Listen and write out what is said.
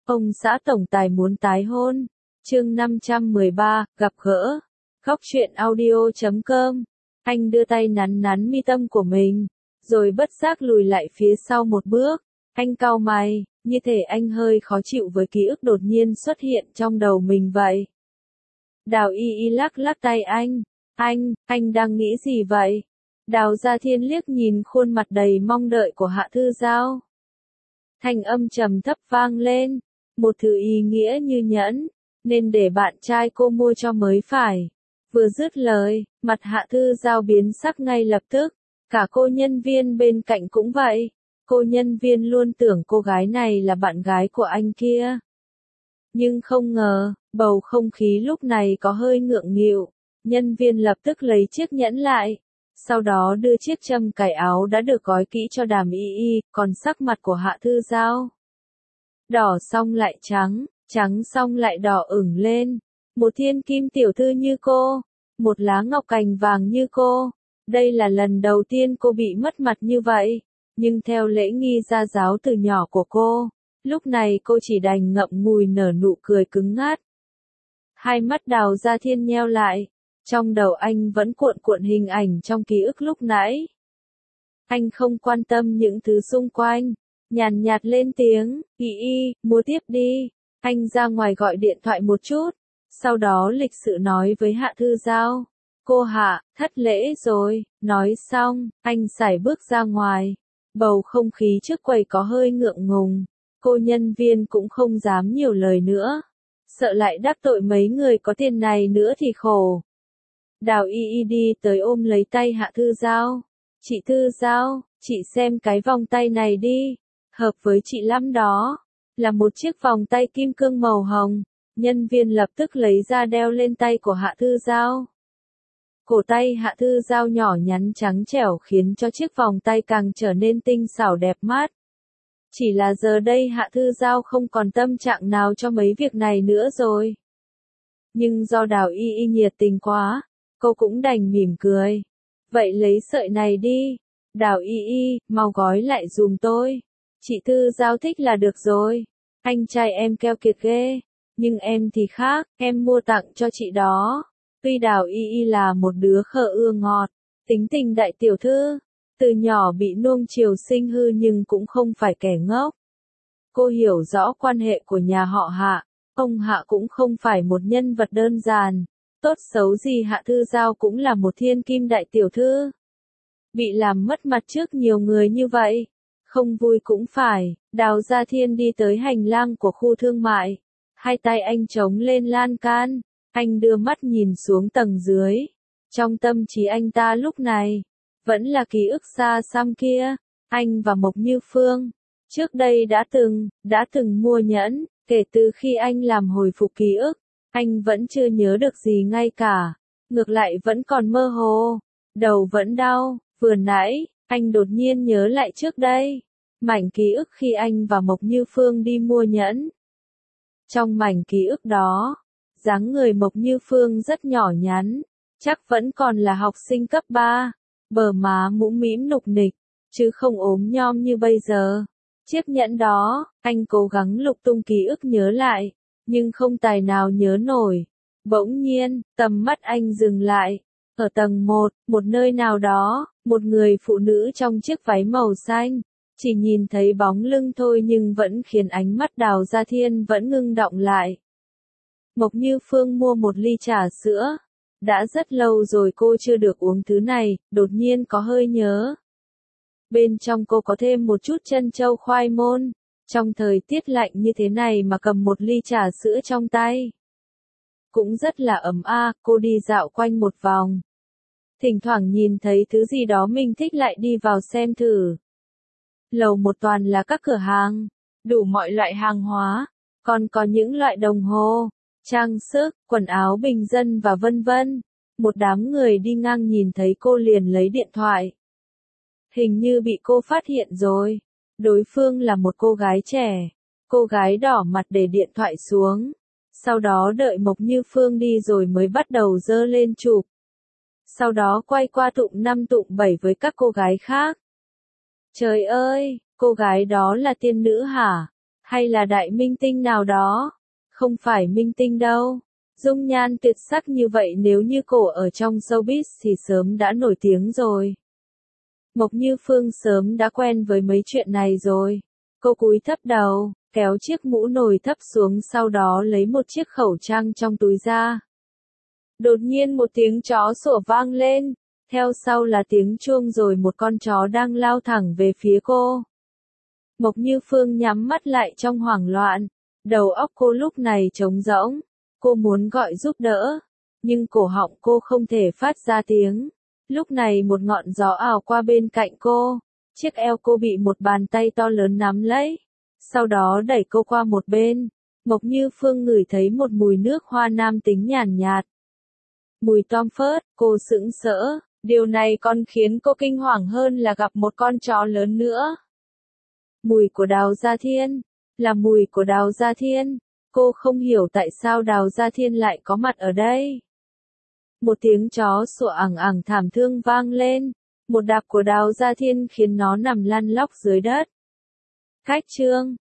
Ông xã tổng tài muốn tái hôn. Chương 513, gặp gỡ. Góc truyện audio.com. Anh đưa tay nắn nắn mi tâm của mình, rồi bất giác lùi lại phía sau một bước. Anh cau mày, như thể anh hơi khó chịu với ký ức đột nhiên xuất hiện trong đầu mình vậy. Đào Y Y lắc lắc tay anh. Anh đang nghĩ gì vậy? Đào Gia Thiên liếc nhìn khuôn mặt đầy mong đợi của Hạ Thư Giao. Thanh âm trầm thấp vang lên, một thứ ý nghĩa như nhẫn, nên để bạn trai cô mua cho mới phải. Vừa dứt lời, mặt Hạ Thư Giao biến sắc ngay lập tức, cả cô nhân viên bên cạnh cũng vậy. Cô nhân viên luôn tưởng cô gái này là bạn gái của anh kia. Nhưng không ngờ, bầu không khí lúc này có hơi ngượng nghịu. Nhân viên lập tức lấy chiếc nhẫn lại, sau đó đưa chiếc châm cài áo đã được gói kỹ cho Đàm Y Y, còn sắc mặt của Hạ Thư Giao đỏ xong lại trắng, trắng xong lại đỏ ửng lên. Một thiên kim tiểu thư như cô, một lá ngọc cành vàng như cô, đây là lần đầu tiên cô bị mất mặt như vậy. Nhưng theo lễ nghi gia giáo từ nhỏ của cô, lúc này cô chỉ đành ngậm ngùi nở nụ cười cứng ngắt. Hai mắt Đào Gia Thiên nheo lại, trong đầu anh vẫn cuộn cuộn hình ảnh trong ký ức lúc nãy. Anh không quan tâm những thứ xung quanh, nhàn nhạt lên tiếng, Y Y, mua tiếp đi. Anh ra ngoài gọi điện thoại một chút, sau đó lịch sự nói với Hạ Thư Giao. Cô Hạ, thất lễ rồi. Nói xong, anh sải bước ra ngoài. Bầu không khí trước quầy có hơi ngượng ngùng, cô nhân viên cũng không dám nhiều lời nữa, sợ lại đắc tội mấy người có tiền này nữa thì khổ. Đào Y Y đi tới ôm lấy tay Hạ Thư Giao. Chị Thư Giao, chị xem cái vòng tay này đi, hợp với chị lắm đó. Là một chiếc vòng tay kim cương màu hồng. Nhân viên lập tức lấy ra đeo lên tay của Hạ Thư Giao. Cổ tay Hạ Thư Giao nhỏ nhắn trắng trẻo khiến cho chiếc vòng tay càng trở nên tinh xảo đẹp mắt. Chỉ là giờ đây Hạ Thư Giao không còn tâm trạng nào cho mấy việc này nữa rồi. Nhưng do Đào Y Y nhiệt tình quá, cô cũng đành mỉm cười. Vậy lấy sợi này đi. Đào Y Y, mau gói lại dùm tôi. Chị Thư Giao thích là được rồi. Anh trai em keo kiệt ghê. Nhưng em thì khác, em mua tặng cho chị đó. Tuy Đào Y Y là một đứa khờ ưa ngọt, tính tình đại tiểu thư, từ nhỏ bị nuông chiều sinh hư nhưng cũng không phải kẻ ngốc. Cô hiểu rõ quan hệ của nhà họ Hạ, ông Hạ cũng không phải một nhân vật đơn giản, tốt xấu gì Hạ Thư Giao cũng là một thiên kim đại tiểu thư. Bị làm mất mặt trước nhiều người như vậy, không vui cũng phải. Đào Gia Thiên đi tới hành lang của khu thương mại, hai tay anh chống lên lan can. Anh đưa mắt nhìn xuống tầng dưới. Trong tâm trí anh ta lúc này, vẫn là ký ức xa xăm kia. Anh và Mộc Như Phương, trước đây đã từng mua nhẫn. Kể từ khi anh làm hồi phục ký ức, anh vẫn chưa nhớ được gì ngay cả. Ngược lại vẫn còn mơ hồ, đầu vẫn đau. Vừa nãy, anh đột nhiên nhớ lại trước đây, mảnh ký ức khi anh và Mộc Như Phương đi mua nhẫn. Trong mảnh ký ức đó, dáng người Mộc Như Phương rất nhỏ nhắn, chắc vẫn còn là học sinh cấp 3, bờ má mũm mĩm nục nịch, chứ không ốm nhom như bây giờ. Chiếc nhẫn đó, anh cố gắng lục tung ký ức nhớ lại, nhưng không tài nào nhớ nổi. Bỗng nhiên, tầm mắt anh dừng lại. Ở tầng 1, một nơi nào đó, một người phụ nữ trong chiếc váy màu xanh. Chỉ nhìn thấy bóng lưng thôi nhưng vẫn khiến ánh mắt Đào Gia Thiên vẫn ngưng đọng lại. Mộc Như Phương mua một ly trà sữa. Đã rất lâu rồi cô chưa được uống thứ này, đột nhiên có hơi nhớ. Bên trong cô có thêm một chút trân châu khoai môn. Trong thời tiết lạnh như thế này mà cầm một ly trà sữa trong tay, cũng rất là ấm cô đi dạo quanh một vòng. Thỉnh thoảng nhìn thấy thứ gì đó mình thích lại đi vào xem thử. Lầu một toàn là các cửa hàng, đủ mọi loại hàng hóa, còn có những loại đồng hồ, trang sức, quần áo bình dân và vân vân. Một đám người đi ngang nhìn thấy cô liền lấy điện thoại. Hình như bị cô phát hiện rồi. Đối phương là một cô gái trẻ. Cô gái đỏ mặt để điện thoại xuống. Sau đó đợi Mộc Như Phương đi rồi mới bắt đầu giơ lên chụp. Sau đó quay qua tụm 5 tụm 7 với các cô gái khác. Trời ơi, cô gái đó là tiên nữ hả? Hay là đại minh tinh nào đó? Không phải minh tinh đâu. Dung nhan tuyệt sắc như vậy nếu như cổ ở trong showbiz thì sớm đã nổi tiếng rồi. Mộc Như Phương sớm đã quen với mấy chuyện này rồi. Cô cúi thấp đầu, kéo chiếc mũ nồi thấp xuống sau đó lấy một chiếc khẩu trang trong túi ra. Đột nhiên một tiếng chó sủa vang lên, theo sau là tiếng chuông rồi một con chó đang lao thẳng về phía cô. Mộc Như Phương nhắm mắt lại trong hoảng loạn, đầu óc cô lúc này trống rỗng, cô muốn gọi giúp đỡ, nhưng cổ họng cô không thể phát ra tiếng. Lúc này một ngọn gió ảo qua bên cạnh cô, chiếc eo cô bị một bàn tay to lớn nắm lấy, sau đó đẩy cô qua một bên. Mộc Như Phương ngửi thấy một mùi nước hoa nam tính nhàn nhạt. Mùi Tom Ford, cô sững sỡ, điều này còn khiến cô kinh hoàng hơn là gặp một con chó lớn nữa. Mùi của Đào Gia Thiên, là mùi của Đào Gia Thiên, cô không hiểu tại sao Đào Gia Thiên lại có mặt ở đây. Một tiếng chó sủa ẳng ẳng thảm thương vang lên, một đạp của Đào Gia Thiên khiến nó nằm lăn lóc dưới đất. Khách trương,